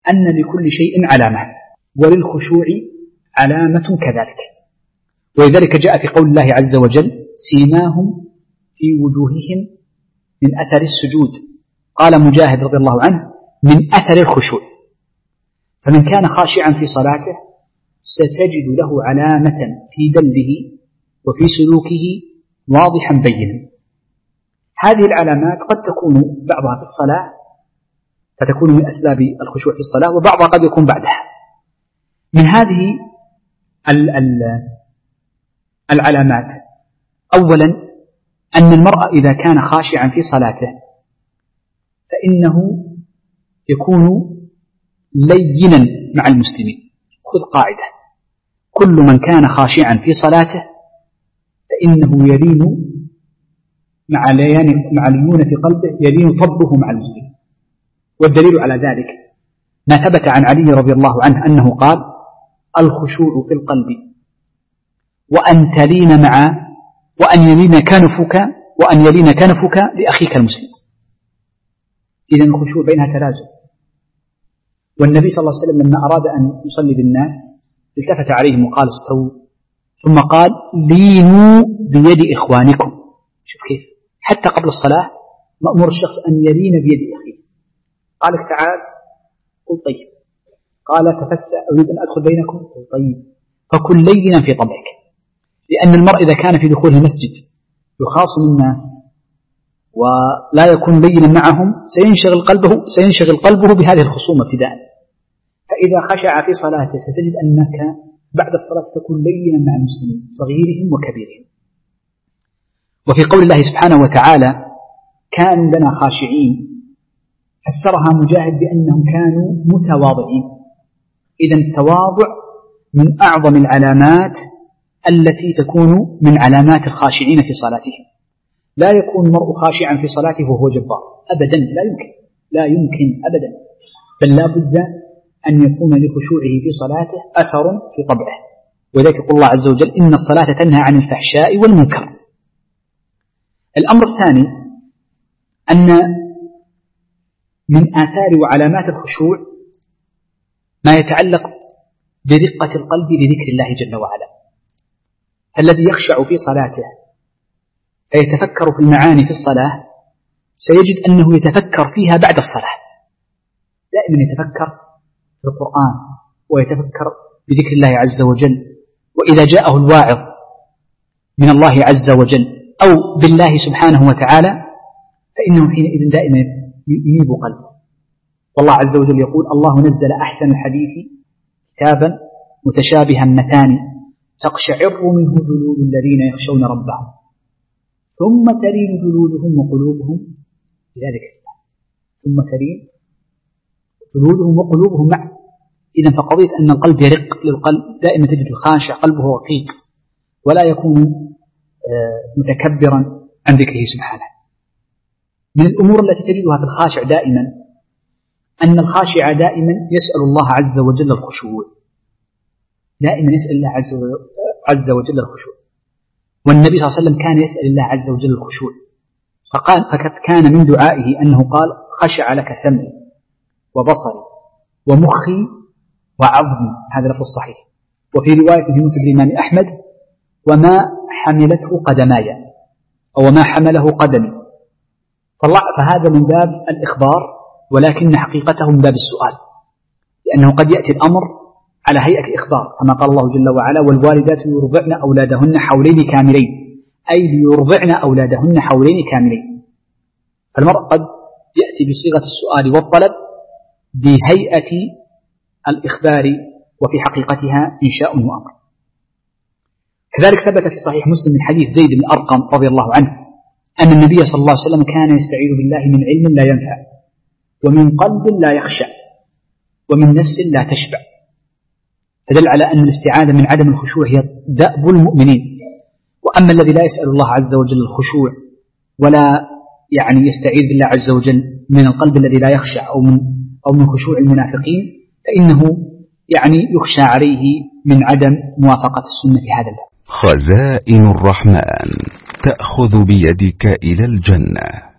أن لكل شيء علامة، وللخشوع علامة كذلك. ولذلك جاء في قول الله عز وجل: سيماهم في وجوههم من أثر السجود. قال مجاهد رضي الله عنه: من أثر الخشوع. فمن كان خاشعا في صلاته ستجد له علامة في دله وفي سلوكه واضحا بينا. هذه العلامات قد تكون بعضها في الصلاة فتكون من أسباب الخشوع في الصلاة، وبعضها قد يكون بعدها. من هذه العلامات أولا أن المرء إذا كان خاشعا في صلاته فإنه يكون لينا مع المسلمين. خذ قاعدة: كل من كان خاشعا في صلاته فإنه يلين مع ليونة قلبه، يلين طبه مع المسلمين. والدليل على ذلك ما ثبت عن علي رضي الله عنه أنه قال: الخشوع في القلب وأن تلين وأن يلين كنفك لأخيك المسلم. إذن الخشوع بينها تلازم. والنبي صلى الله عليه وسلم لما أراد أن يصلي بالناس التفت عليهم وقال: استووا، ثم قال: لينوا بيد إخوانكم. شوف كيف حتى قبل الصلاة مأمور الشخص أن يلين بيد أخيه. قال: تعال، قل طيب. قال: تفسأ، أريد أن أدخل بينكم، قل طيب. فكن لينا في طبعك، لأن المرء إذا كان في دخول المسجد يخاصم الناس ولا يكون لينا معهم سينشغل قلبه بهذه الخصومة ابتداء. فإذا خشع في صلاته ستجد أنك بعد الصلاة ستكون لينا مع المسلمين صغيرهم وكبيرهم. وفي قول الله سبحانه وتعالى: كانوا لنا خاشعين، فسرها مجاهد بأنهم كانوا متواضعين. إذن التواضع من أعظم العلامات التي تكون من علامات الخاشعين في صلاتهم. لا يكون المرء خاشعا في صلاته وهو جبار أبدا، لا يمكن أبدا، بل لا بد أن يكون لخشوعه في صلاته أثر في طبعه. وذلك يقول الله عز وجل: إن الصلاة تنهى عن الفحشاء والمنكر. الأمر الثاني أن من آثار وعلامات الخشوع ما يتعلق برقة القلب لذكر الله جل وعلا. الذي يخشع في صلاته فيتفكر في المعاني في الصلاة سيجد أنه يتفكر فيها بعد الصلاة، دائما يتفكر في القرآن ويتفكر بذكر الله عز وجل. وإذا جاءه الواعظ من الله عز وجل أو بالله سبحانه وتعالى فإنه حينئذ دائما ينيب قلبه. والله عز وجل يقول: الله نزل أحسن الحديث كتابا متشابها مثاني تقشعر منه جلود الذين يخشون ربهم ثم تلين جلودهم وقلوبهم بذلك الله، ثم تلين جلودهم وقلوبهم معه. إذن فقضية أن القلب يرق للقلب دائما تجد الخاشع قلبه رقيق ولا يكون متكبرا عن ذكره سبحانه. من الأمور التي تجدها في الخاشع دائما أن الخاشع دائما يسأل الله عز وجل الخشوع، دائما يسأل الله عز وجل الخشوع. والنبي صلى الله عليه وسلم كان يسأل الله عز وجل الخشوع، فقد كان من دعائه أنه قال: خشع لك سمعي وبصري ومخي وعظمي. هذا لفظ الصحيح. وفي رواية في مسند الإمام أحمد: وما حملته قدماي أو ما حمله قدمي. فهذا من باب الإخبار، ولكن حقيقته من باب السؤال، لأنه قد يأتي الأمر على هيئة إخبار كما قال الله جل وعلا: والوالدات يرضعن أولادهن حولين كاملين، أي ليرضعن أولادهن حولين كاملين. فالمرء قد يأتي بصيغة السؤال والطلب بهيئة الإخبار وفي حقيقتها إنشاء وأمر. كذلك ثبت في صحيح مسلم من حديث زيد بن أرقم رضي الله عنه أن النبي صلى الله عليه وسلم كان يستعيذ بالله من علم لا ينفع، ومن قلب لا يخشع، ومن نفس لا تشبع. فدل على أن الاستعاذة من عدم الخشوع هي دأب المؤمنين. وأما الذي لا يسأل الله عز وجل الخشوع ولا يستعيذ بالله عز وجل من القلب الذي لا يخشع أو من خشوع المنافقين فإنه يخشى عليه من عدم موافقة السنة في هذا الباب. خزائن الرحمن تأخذ بيدك إلى الجنة.